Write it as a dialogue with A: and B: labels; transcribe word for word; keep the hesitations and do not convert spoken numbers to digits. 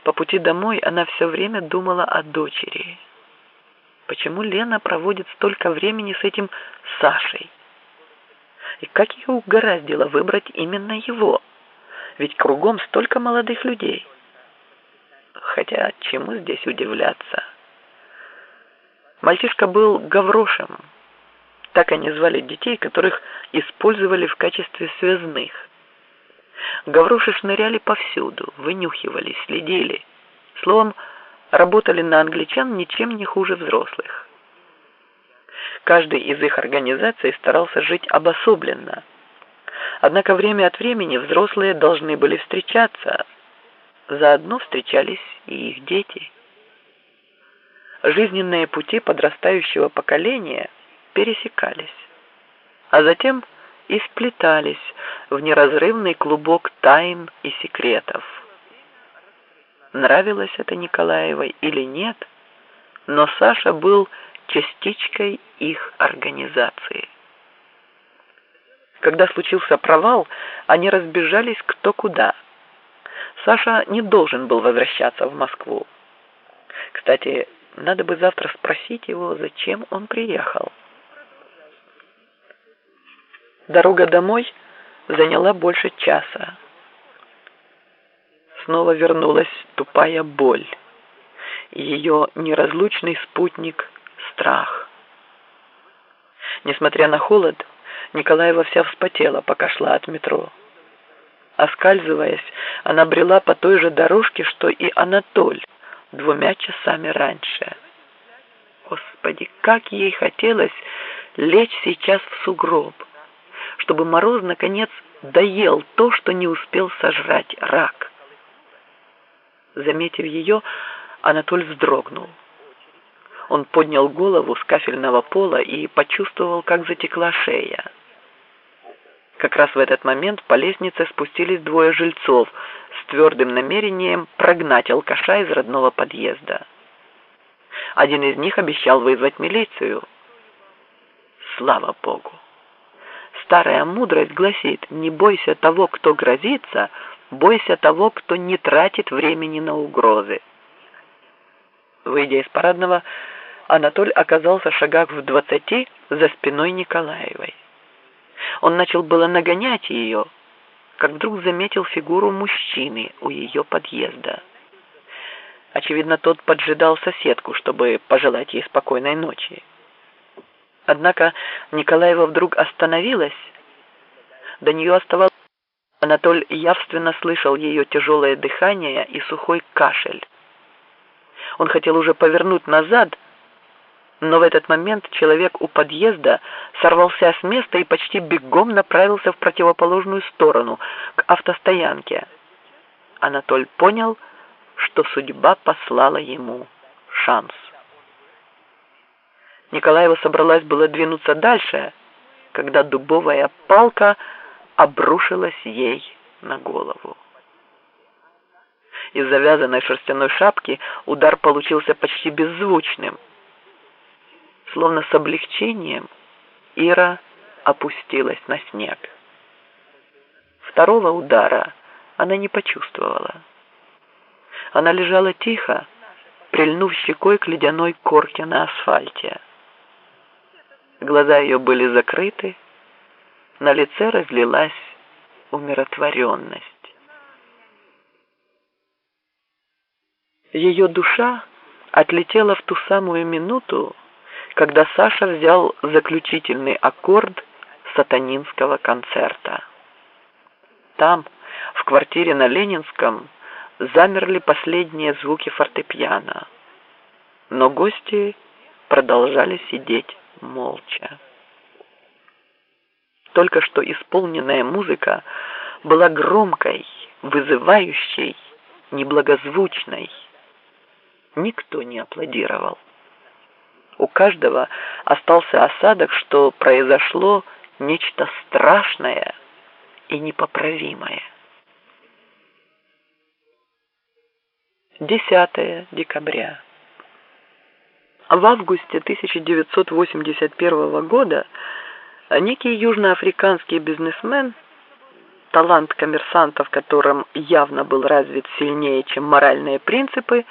A: По пути домой она все время думала о дочери. Почему Лена проводит столько времени с этим Сашей? И как ее угораздило выбрать именно его? Ведь кругом столько молодых людей. Хотя чему здесь удивляться? Мальчишка был Гаврошем. Так они звали детей, которых использовали в качестве связных. Гавроши шныряли повсюду, вынюхивали, следили. Словом, работали на англичан ничем не хуже взрослых. Каждый из их организаций старался жить обособленно. Однако время от времени взрослые должны были встречаться. Заодно встречались и их дети. Жизненные пути подрастающего поколения пересекались, а затем и сплетались в неразрывный клубок тайн и секретов. Нравилось это Николаевой или нет, но Саша был частичкой их организации. Когда случился провал, они разбежались кто куда. Саша не должен был возвращаться в Москву. Кстати, надо бы завтра спросить его, зачем он приехал. Дорога домой заняла больше часа. Снова вернулась тупая боль. И ее неразлучный спутник – страх. Несмотря на холод, Николаева вся вспотела, пока шла от метро. Оскальзываясь, она брела по той же дорожке, что и Анатоль, двумя часами раньше. Господи, как ей хотелось лечь сейчас в сугроб, чтобы Мороз, наконец, доел то, что не успел сожрать рак. Заметив ее, Анатоль вздрогнул. Он поднял голову с кафельного пола и почувствовал, как затекла шея. Как раз в этот момент по лестнице спустились двое жильцов с твердым намерением прогнать алкаша из родного подъезда. Один из них обещал вызвать милицию. Слава Богу! Старая мудрость гласит: не бойся того, кто грозится, бойся того, кто не тратит времени на угрозы. Выйдя из парадного, Анатоль оказался в шагах в двадцати за спиной Николаевой. Он начал было нагонять ее, как вдруг заметил фигуру мужчины у ее подъезда. Очевидно, тот поджидал соседку, чтобы пожелать ей спокойной ночи. Однако Николаева вдруг остановилась. До нее оставалось... Анатоль явственно слышал ее тяжелое дыхание и сухой кашель. Он хотел уже повернуть назад, но в этот момент человек у подъезда сорвался с места и почти бегом направился в противоположную сторону, к автостоянке. Анатоль понял, что судьба послала ему шанс. Николаева собралась было двинуться дальше, когда дубовая палка обрушилась ей на голову. Из завязанной шерстяной шапки удар получился почти беззвучным. Словно с облегчением Ира опустилась на снег. Второго удара она не почувствовала. Она лежала тихо, прильнув щекой к ледяной корке на асфальте. Глаза ее были закрыты, на лице разлилась умиротворенность. Ее душа отлетела в ту самую минуту, когда Саша взял заключительный аккорд сатанинского концерта. Там, в квартире на Ленинском, замерли последние звуки фортепиано, но гости продолжали сидеть молча. Только что исполненная музыка была громкой, вызывающей, неблагозвучной. Никто не аплодировал. У каждого остался осадок, что произошло нечто страшное и непоправимое. десятое декабря. В августе тысяча девятьсот восемьдесят первого года некий южноафриканский бизнесмен талант коммерсанта, в котором явно был развит сильнее, чем моральные принципы,